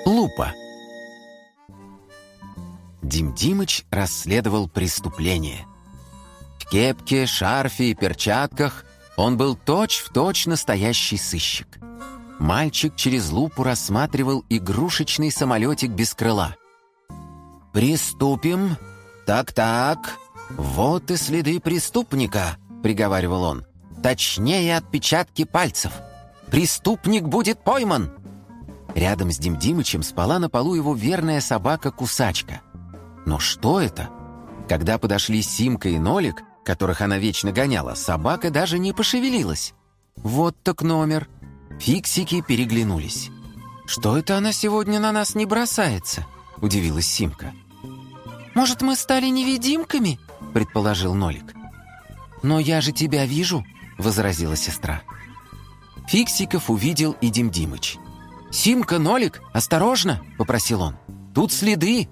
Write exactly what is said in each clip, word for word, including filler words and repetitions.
Лупа. Дим Димыч расследовал преступление. В кепке, шарфе и перчатках он был точь-в-точь настоящий сыщик. Мальчик через лупу рассматривал игрушечный самолетик без крыла. «Приступим. Так-так. Вот и следы преступника», — приговаривал он. «Точнее, отпечатки пальцев. Преступник будет пойман». Рядом с Дим Димычем спала на полу его верная собака-кусачка. Но что это? Когда подошли Симка и Нолик, которых она вечно гоняла, собака даже не пошевелилась. Вот так номер. Фиксики переглянулись. «Что это она сегодня на нас не бросается?» — удивилась Симка. «Может, мы стали невидимками?» — предположил Нолик. «Но я же тебя вижу», — возразила сестра. Фиксиков увидел и Дим Димыч. «Симка, Нолик, осторожно!» — попросил он. «Тут следы!»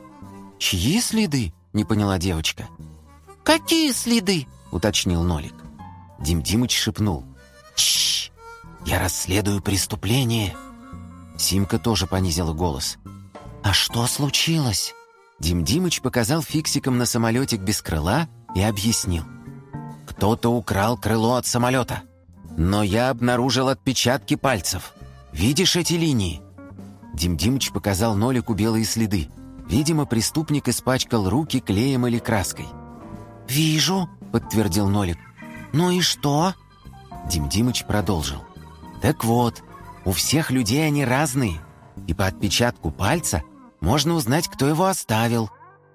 «Чьи следы?» — не поняла девочка. «Какие следы?» — уточнил Нолик. Дим Димыч шепнул. «Чш! Я расследую преступление!» Симка тоже понизила голос. «А что случилось?» Дим Димыч показал фиксикам на самолетик без крыла и объяснил. «Кто-то украл крыло от самолета, но я обнаружил отпечатки пальцев. Видишь эти линии?» Дим Димыч показал Нолику белые следы. Видимо, преступник испачкал руки клеем или краской. «Вижу», — подтвердил Нолик. «Ну и что?» Дим Димыч продолжил. «Так вот, у всех людей они разные, и по отпечатку пальца можно узнать, кто его оставил».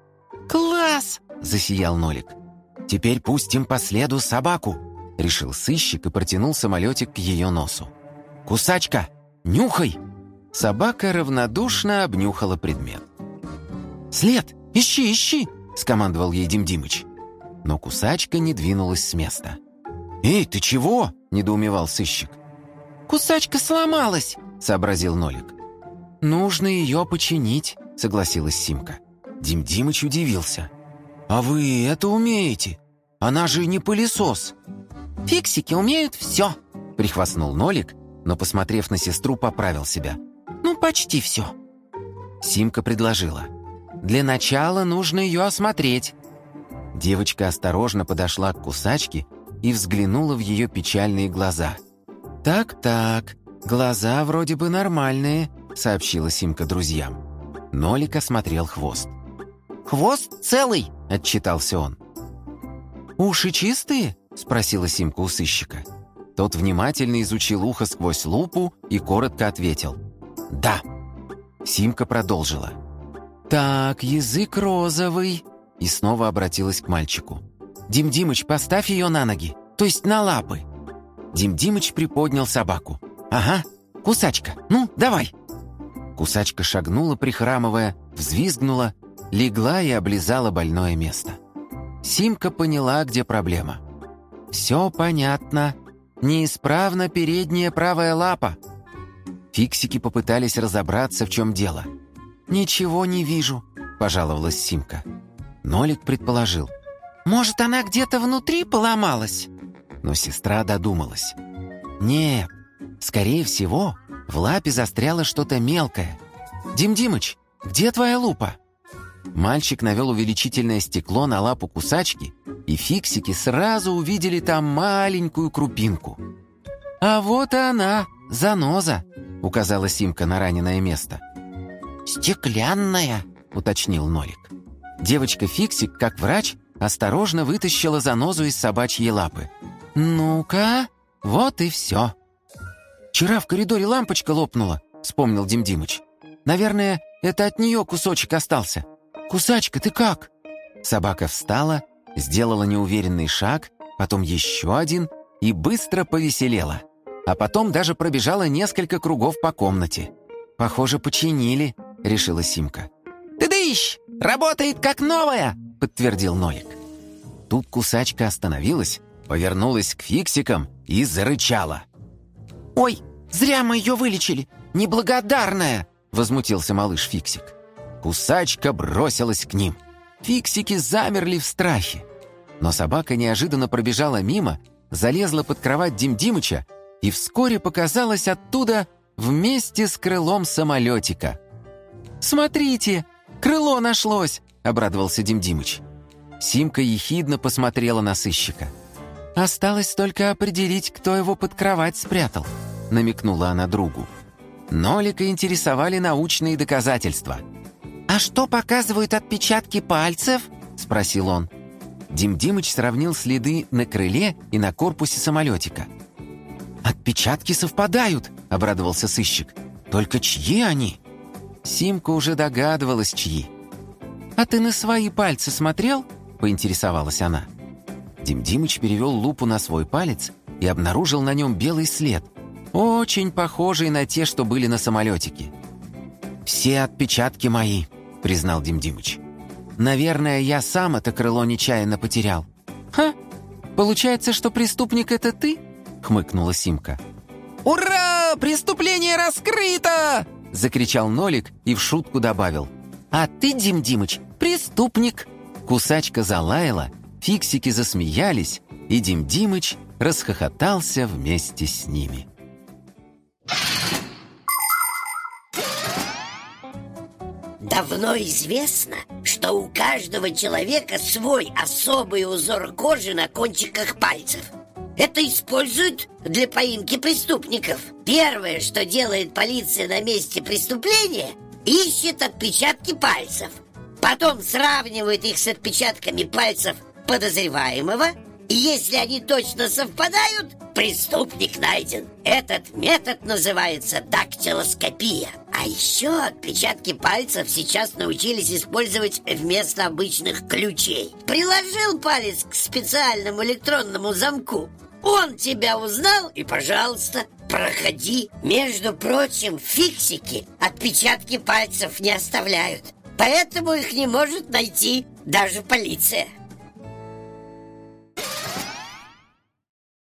«Класс!» — засиял Нолик. «Теперь пустим по следу собаку», — решил сыщик и протянул самолетик к ее носу. «Кусачка, нюхай!» Собака равнодушно обнюхала предмет. «След! Ищи, ищи!» — скомандовал ей Дим Димыч. Но кусачка не двинулась с места. «Эй, ты чего?» — недоумевал сыщик. «Кусачка сломалась!» — сообразил Нолик. «Нужно ее починить», — согласилась Симка. Дим Димыч удивился. «А вы это умеете? Она же не пылесос!» «Фиксики умеют все!» — прихвастнул Нолик, но, посмотрев на сестру, поправил себя. «Ну, почти все». Симка предложила. «Для начала нужно ее осмотреть». Девочка осторожно подошла к кусачке и взглянула в ее печальные глаза. «Так-так, глаза вроде бы нормальные», — сообщила Симка друзьям. Нолик осмотрел хвост. «Хвост целый», — отчитался он. «Уши чистые?» — спросила Симка у сыщика. Тот внимательно изучил ухо сквозь лупу и коротко ответил. «Да». Симка продолжила. «Так, язык розовый». И снова обратилась к мальчику. «Дим Димыч, поставь ее на ноги, то есть на лапы». Дим Димыч приподнял собаку. «Ага, кусачка, ну, давай». Кусачка шагнула, прихрамывая, взвизгнула, легла и облизала больное место. Симка поняла, где проблема. «Все понятно. Неисправна передняя правая лапа». Фиксики попытались разобраться, в чем дело. «Ничего не вижу», — пожаловалась Симка. Нолик предположил. «Может, она где-то внутри поломалась?» Но сестра додумалась. «Нет, скорее всего, в лапе застряло что-то мелкое. Дим Димыч, где твоя лупа?» Мальчик навел увеличительное стекло на лапу кусачки, и фиксики сразу увидели там маленькую крупинку. «А вот и она, заноза», — указала Симка на раненое место. «Стеклянная», — уточнил Нолик. Девочка-фиксик, как врач, осторожно вытащила занозу из собачьей лапы. «Ну-ка, вот и все». «Вчера в коридоре лампочка лопнула», — вспомнил Дим Димыч. «Наверное, это от нее кусочек остался. Кусачка, ты как?» Собака встала, сделала неуверенный шаг, потом еще один и быстро повеселела. А потом даже пробежала несколько кругов по комнате. «Похоже, починили», — решила Симка. «Ты-дыщ! Работает как новая!» — подтвердил Нолик. Тут кусачка остановилась, повернулась к фиксикам и зарычала. «Ой, зря мы ее вылечили! Неблагодарная!» — возмутился малыш-фиксик. Кусачка бросилась к ним. Фиксики замерли в страхе. Но собака неожиданно пробежала мимо, залезла под кровать Дим Димыча и вскоре показалась оттуда вместе с крылом самолетика. «Смотрите, крыло нашлось!» — обрадовался Дим Димыч. Симка ехидно посмотрела на сыщика. «Осталось только определить, кто его под кровать спрятал», — намекнула она другу. Нолика интересовали научные доказательства. «А что показывают отпечатки пальцев?» — спросил он. Дим Димыч сравнил следы на крыле и на корпусе самолетика. «Отпечатки совпадают», — обрадовался сыщик. «Только чьи они?» Симка уже догадывалась, чьи. «А ты на свои пальцы смотрел?» — поинтересовалась она. Дим Димыч перевел лупу на свой палец и обнаружил на нем белый след, очень похожий на те, что были на самолетике. «Все отпечатки мои», — признал Дим Димыч. «Наверное, я сам это крыло нечаянно потерял». «Ха! Получается, что преступник — это ты?» — хмыкнула Симка. «Ура! Преступление раскрыто!» — закричал Нолик и в шутку добавил. «А ты, Дим Димыч, преступник!» Кусачка залаяла, фиксики засмеялись, и Дим Димыч расхохотался вместе с ними. Давно известно, что у каждого человека свой особый узор кожи на кончиках пальцев. Это используют для поимки преступников. Первое, что делает полиция на месте преступления, ищет отпечатки пальцев. Потом сравнивает их с отпечатками пальцев подозреваемого, и если они точно совпадают, преступник найден. Этот метод называется дактилоскопия. А еще отпечатки пальцев сейчас научились использовать вместо обычных ключей. Приложил палец к специальному электронному замку, он тебя узнал, и, пожалуйста, проходи. Между прочим, фиксики отпечатки пальцев не оставляют, поэтому их не может найти даже полиция.